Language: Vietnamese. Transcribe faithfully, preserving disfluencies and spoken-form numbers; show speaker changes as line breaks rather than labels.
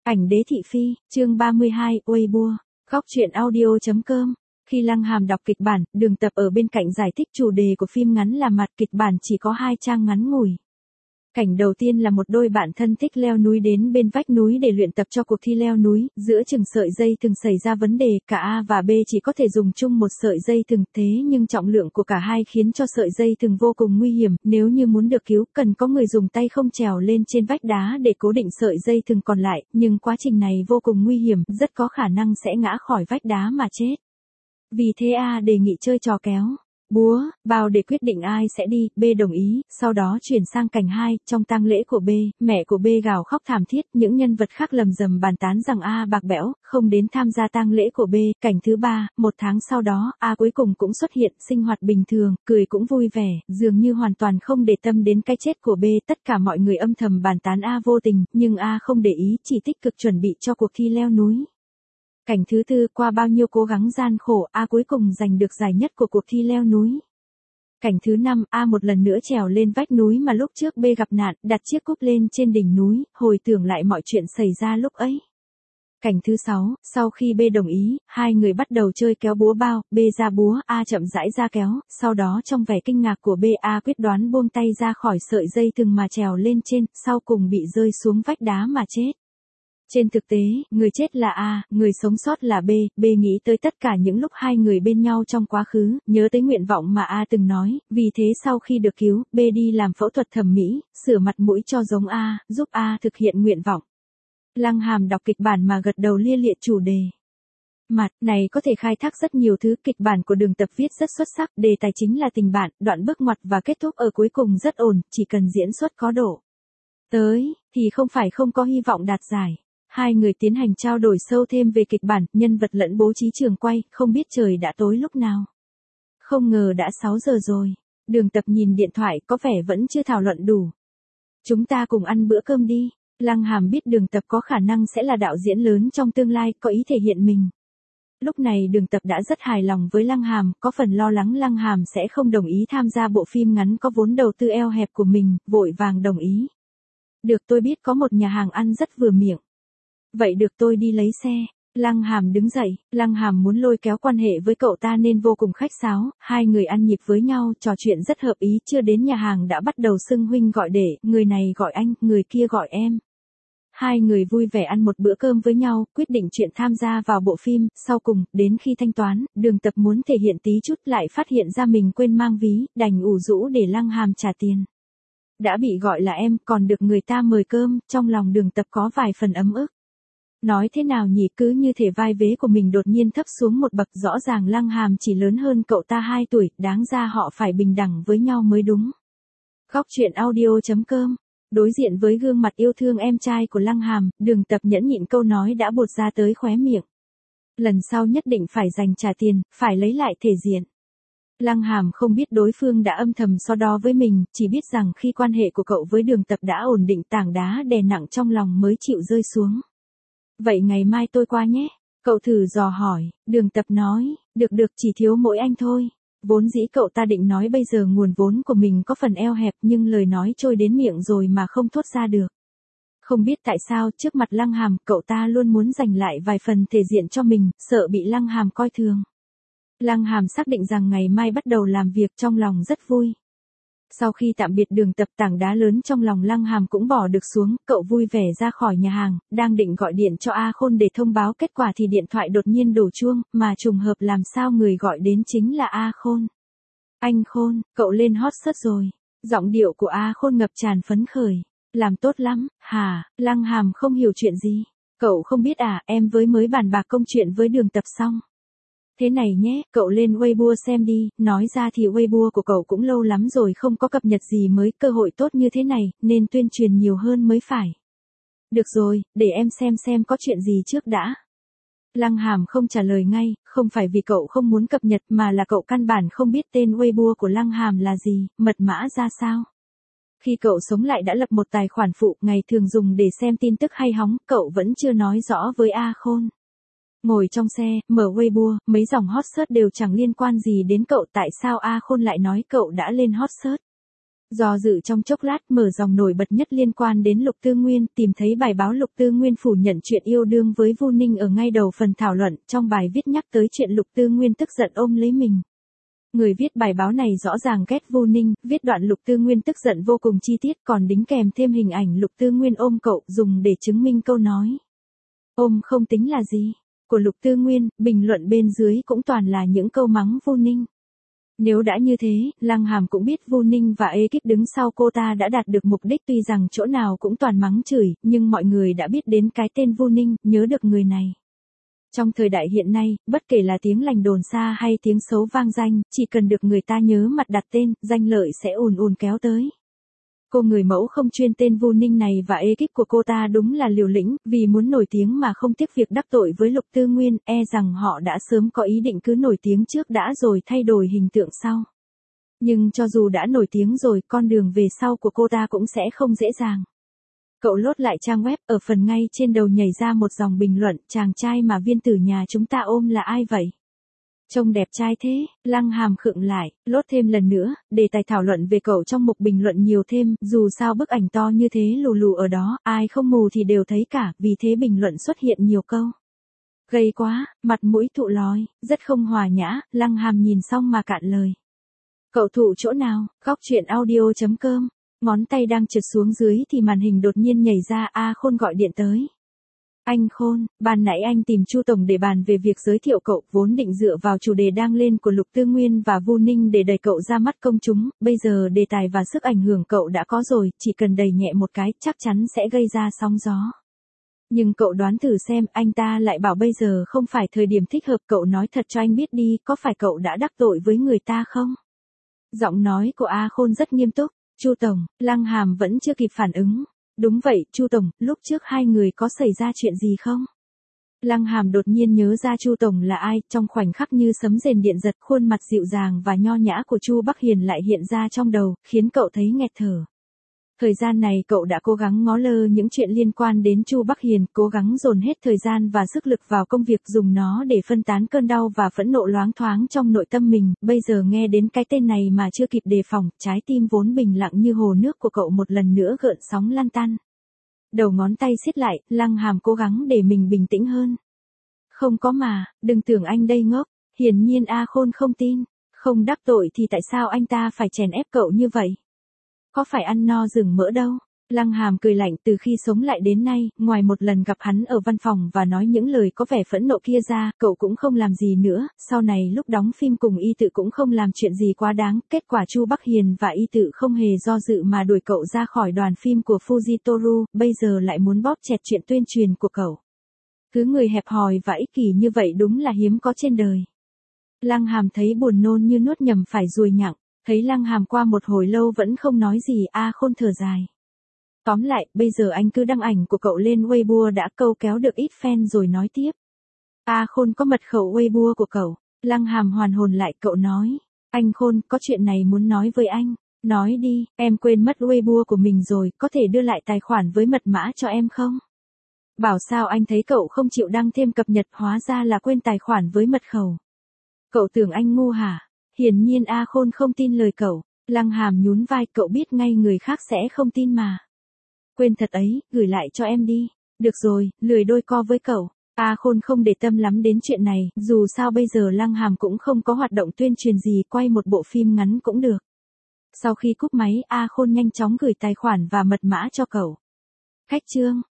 Ảnh đế thị phi, chương ba mươi hai, Weibo, góc truyện audio.com. Khi Lăng Hàm đọc kịch bản, Đường Tập ở bên cạnh giải thích chủ đề của phim ngắn là mặt kịch bản chỉ có hai trang ngắn ngủi. Cảnh đầu tiên là một đôi bạn thân thích leo núi đến bên vách núi để luyện tập cho cuộc thi leo núi, giữa chừng sợi dây thừng xảy ra vấn đề, cả A và B chỉ có thể dùng chung một sợi dây thừng, thế nhưng trọng lượng của cả hai khiến cho sợi dây thừng vô cùng nguy hiểm, nếu như muốn được cứu, cần có người dùng tay không trèo lên trên vách đá để cố định sợi dây thừng còn lại, nhưng quá trình này vô cùng nguy hiểm, rất có khả năng sẽ ngã khỏi vách đá mà chết. Vì thế A đề nghị chơi trò kéo búa, bao để quyết định ai sẽ đi, B đồng ý, sau đó chuyển sang cảnh hai, trong tang lễ của B, mẹ của B gào khóc thảm thiết, những nhân vật khác lầm rầm bàn tán rằng A bạc bẽo, không đến tham gia tang lễ của B, cảnh thứ ba, một tháng sau đó, A cuối cùng cũng xuất hiện, sinh hoạt bình thường, cười cũng vui vẻ, dường như hoàn toàn không để tâm đến cái chết của B, tất cả mọi người âm thầm bàn tán A vô tình, nhưng A không để ý, chỉ tích cực chuẩn bị cho cuộc thi leo núi. Cảnh thứ tư, qua bao nhiêu cố gắng gian khổ, A cuối cùng giành được giải nhất của cuộc thi leo núi. Cảnh thứ năm, A một lần nữa trèo lên vách núi mà lúc trước B gặp nạn, đặt chiếc cúp lên trên đỉnh núi, hồi tưởng lại mọi chuyện xảy ra lúc ấy. Cảnh thứ sáu, sau khi B đồng ý, hai người bắt đầu chơi kéo búa bao, B ra búa, A chậm rãi ra kéo, sau đó trong vẻ kinh ngạc của B, A quyết đoán buông tay ra khỏi sợi dây thừng mà trèo lên trên, sau cùng bị rơi xuống vách đá mà chết. Trên thực tế, người chết là A, người sống sót là B, B nghĩ tới tất cả những lúc hai người bên nhau trong quá khứ, nhớ tới nguyện vọng mà A từng nói, vì thế sau khi được cứu, B đi làm phẫu thuật thẩm mỹ, sửa mặt mũi cho giống A, giúp A thực hiện nguyện vọng. Lăng Hàm đọc kịch bản mà gật đầu lia lịa chủ đề. Mặt này có thể khai thác rất nhiều thứ, kịch bản của Đường Tập viết rất xuất sắc, đề tài chính là tình bạn, đoạn bước ngoặt và kết thúc ở cuối cùng rất ổn, chỉ cần diễn xuất có độ tới, thì không phải không có hy vọng đạt giải. Hai người tiến hành trao đổi sâu thêm về kịch bản, nhân vật lẫn bố trí trường quay, không biết trời đã tối lúc nào. Không ngờ đã sáu giờ rồi. Đường Tập nhìn điện thoại, có vẻ vẫn chưa thảo luận đủ. Chúng ta cùng ăn bữa cơm đi. Lăng Hàm biết Đường Tập có khả năng sẽ là đạo diễn lớn trong tương lai, có ý thể hiện mình. Lúc này Đường Tập đã rất hài lòng với Lăng Hàm, có phần lo lắng Lăng Hàm sẽ không đồng ý tham gia bộ phim ngắn có vốn đầu tư eo hẹp của mình, vội vàng đồng ý. Được, tôi biết có một nhà hàng ăn rất vừa miệng. Vậy được, tôi đi lấy xe. Lăng Hàm đứng dậy, Lăng Hàm muốn lôi kéo quan hệ với cậu ta nên vô cùng khách sáo, hai người ăn nhịp với nhau, trò chuyện rất hợp ý, chưa đến nhà hàng đã bắt đầu xưng huynh gọi đệ, người này gọi anh, người kia gọi em. Hai người vui vẻ ăn một bữa cơm với nhau, quyết định chuyện tham gia vào bộ phim, sau cùng, đến khi thanh toán, Đường Tập muốn thể hiện tí chút lại phát hiện ra mình quên mang ví, đành ủ rũ để Lăng Hàm trả tiền. Đã bị gọi là em, còn được người ta mời cơm, trong lòng Đường Tập có vài phần ấm ức. Nói thế nào nhỉ, cứ như thể vai vế của mình đột nhiên thấp xuống một bậc, rõ ràng Lăng Hàm chỉ lớn hơn cậu ta hai tuổi, đáng ra họ phải bình đẳng với nhau mới đúng. Góc truyện audio.com. Đối diện với gương mặt yêu thương em trai của Lăng Hàm, Đường Tập nhẫn nhịn câu nói đã buột ra tới khóe miệng. Lần sau nhất định phải dành trả tiền, phải lấy lại thể diện. Lăng Hàm không biết đối phương đã âm thầm so đo với mình, chỉ biết rằng khi quan hệ của cậu với Đường Tập đã ổn định, tảng đá đè nặng trong lòng mới chịu rơi xuống. Vậy ngày mai tôi qua nhé. Cậu thử dò hỏi, Đường Tập nói, được được, chỉ thiếu mỗi anh thôi. Vốn dĩ cậu ta định nói bây giờ nguồn vốn của mình có phần eo hẹp, nhưng lời nói trôi đến miệng rồi mà không thốt ra được. Không biết tại sao trước mặt Lăng Hàm, cậu ta luôn muốn giành lại vài phần thể diện cho mình, sợ bị Lăng Hàm coi thường. Lăng Hàm xác định rằng ngày mai bắt đầu làm việc, trong lòng rất vui. Sau khi tạm biệt Đường Tập, tảng đá lớn trong lòng Lăng Hàm cũng bỏ được xuống, cậu vui vẻ ra khỏi nhà hàng, đang định gọi điện cho A Khôn để thông báo kết quả thì điện thoại đột nhiên đổ chuông, mà trùng hợp làm sao người gọi đến chính là A Khôn. Anh Khôn, cậu lên hot search rồi. Giọng điệu của A Khôn ngập tràn phấn khởi. Làm tốt lắm, hả? Lăng Hàm không hiểu chuyện gì. Cậu không biết à, em với mới bàn bạc công chuyện với Đường Tập xong. Thế này nhé, cậu lên Weibo xem đi, nói ra thì Weibo của cậu cũng lâu lắm rồi không có cập nhật gì mới, cơ hội tốt như thế này, nên tuyên truyền nhiều hơn mới phải. Được rồi, để em xem xem có chuyện gì trước đã. Lăng Hàm không trả lời ngay, không phải vì cậu không muốn cập nhật mà là cậu căn bản không biết tên Weibo của Lăng Hàm là gì, mật mã ra sao. Khi cậu sống lại đã lập một tài khoản phụ, ngày thường dùng để xem tin tức hay hóng, cậu vẫn chưa nói rõ với A Khôn. Ngồi trong xe, mở Weibo, mấy dòng hot search đều chẳng liên quan gì đến cậu, tại sao A Khôn lại nói cậu đã lên hot search? Do dự trong chốc lát mở dòng nổi bật nhất liên quan đến Lục Tư Nguyên, tìm thấy bài báo Lục Tư Nguyên phủ nhận chuyện yêu đương với Vu Ninh ở ngay đầu phần thảo luận, trong bài viết nhắc tới chuyện Lục Tư Nguyên tức giận ôm lấy mình. Người viết bài báo này rõ ràng ghét Vu Ninh, viết đoạn Lục Tư Nguyên tức giận vô cùng chi tiết, còn đính kèm thêm hình ảnh Lục Tư Nguyên ôm cậu, dùng để chứng minh câu nói ôm không tính là gì của Lục Tư Nguyên. Bình luận bên dưới cũng toàn là những câu mắng Vu Ninh. Nếu đã như thế, Lăng Hàm cũng biết Vu Ninh và ekip đứng sau cô ta đã đạt được mục đích, tuy rằng chỗ nào cũng toàn mắng chửi, nhưng mọi người đã biết đến cái tên Vu Ninh, nhớ được người này. Trong thời đại hiện nay, bất kể là tiếng lành đồn xa hay tiếng xấu vang danh, chỉ cần được người ta nhớ mặt đặt tên, danh lợi sẽ ùn ùn kéo tới. Cô người mẫu không chuyên tên Vu Ninh này và ekip của cô ta đúng là liều lĩnh, vì muốn nổi tiếng mà không tiếc việc đắc tội với Lục Tư Nguyên, e rằng họ đã sớm có ý định cứ nổi tiếng trước đã rồi thay đổi hình tượng sau. Nhưng cho dù đã nổi tiếng rồi, con đường về sau của cô ta cũng sẽ không dễ dàng. Cậu lốt lại trang web, ở phần ngay trên đầu nhảy ra một dòng bình luận, chàng trai mà viên tử nhà chúng ta ôm là ai vậy? Trông đẹp trai thế. Lăng Hàm khựng lại, lốt thêm lần nữa, đề tài thảo luận về cậu trong mục bình luận nhiều thêm, dù sao bức ảnh to như thế lù lù ở đó, ai không mù thì đều thấy cả, vì thế bình luận xuất hiện nhiều câu. Gây quá, mặt mũi thụ lói, rất không hòa nhã. Lăng Hàm nhìn xong mà cạn lời. Cậu thụ chỗ nào? Góc truyện audio chấm com. Ngón tay đang trượt xuống dưới thì màn hình đột nhiên nhảy ra, A Khôn gọi điện tới. Anh Khôn, ban nãy anh tìm Chu Tổng để bàn về việc giới thiệu cậu, vốn định dựa vào chủ đề đang lên của Lục Tư Nguyên và Vu Ninh để đẩy cậu ra mắt công chúng, bây giờ đề tài và sức ảnh hưởng cậu đã có rồi, chỉ cần đẩy nhẹ một cái chắc chắn sẽ gây ra sóng gió. Nhưng cậu đoán thử xem, anh ta lại bảo bây giờ không phải thời điểm thích hợp, cậu nói thật cho anh biết đi, có phải cậu đã đắc tội với người ta không? Giọng nói của A Khôn rất nghiêm túc. Chu Tổng, Lăng Hàm vẫn chưa kịp phản ứng. Đúng vậy, Chu Tổng, lúc trước hai người có xảy ra chuyện gì không? Lăng Hàm đột nhiên nhớ ra Chu Tổng là ai, trong khoảnh khắc như sấm rền điện giật, khuôn mặt dịu dàng và nho nhã của Chu Bắc Hiền lại hiện ra trong đầu, khiến cậu thấy nghẹt thở. Thời gian này cậu đã cố gắng ngó lơ những chuyện liên quan đến Chu Bắc Hiền, cố gắng dồn hết thời gian và sức lực vào công việc, dùng nó để phân tán cơn đau và phẫn nộ loáng thoáng trong nội tâm mình, bây giờ nghe đến cái tên này mà chưa kịp đề phòng, trái tim vốn bình lặng như hồ nước của cậu một lần nữa gợn sóng lan tăn. Đầu ngón tay siết lại, Lăng Hàm cố gắng để mình bình tĩnh hơn. Không có mà, đừng tưởng anh đây ngốc, hiển nhiên A Khôn không tin, không đắc tội thì tại sao anh ta phải chèn ép cậu như vậy? Có phải ăn no rừng mỡ đâu. Lăng Hàm cười lạnh, từ khi sống lại đến nay, ngoài một lần gặp hắn ở văn phòng và nói những lời có vẻ phẫn nộ kia ra, cậu cũng không làm gì nữa, sau này lúc đóng phim cùng Y Tự cũng không làm chuyện gì quá đáng, kết quả Chu Bắc Hiền và Y Tự không hề do dự mà đuổi cậu ra khỏi đoàn phim của Fujitoru, bây giờ lại muốn bóp chẹt chuyện tuyên truyền của cậu. Cứ người hẹp hòi và ích kỷ như vậy đúng là hiếm có trên đời. Lăng Hàm thấy buồn nôn như nuốt nhầm phải ruồi nhặng. Thấy Lăng Hàm qua một hồi lâu vẫn không nói gì, A Khôn thở dài. Tóm lại, bây giờ anh cứ đăng ảnh của cậu lên Weibo đã câu kéo được ít fan rồi nói tiếp. A Khôn có mật khẩu Weibo của cậu. Lăng Hàm hoàn hồn lại, cậu nói. Anh Khôn, có chuyện này muốn nói với anh. Nói đi, em quên mất Weibo của mình rồi, có thể đưa lại tài khoản với mật mã cho em không? Bảo sao anh thấy cậu không chịu đăng thêm cập nhật, hóa ra là quên tài khoản với mật khẩu. Cậu tưởng anh ngu hả? Hiển nhiên A Khôn không tin lời cậu. Lăng Hàm nhún vai, cậu biết ngay người khác sẽ không tin mà. Quên thật ấy, gửi lại cho em đi. Được rồi, lười đôi co với cậu. A Khôn không để tâm lắm đến chuyện này, dù sao bây giờ Lăng Hàm cũng không có hoạt động tuyên truyền gì, quay một bộ phim ngắn cũng được. Sau khi cúp máy, A Khôn nhanh chóng gửi tài khoản và mật mã cho cậu. Khách trương.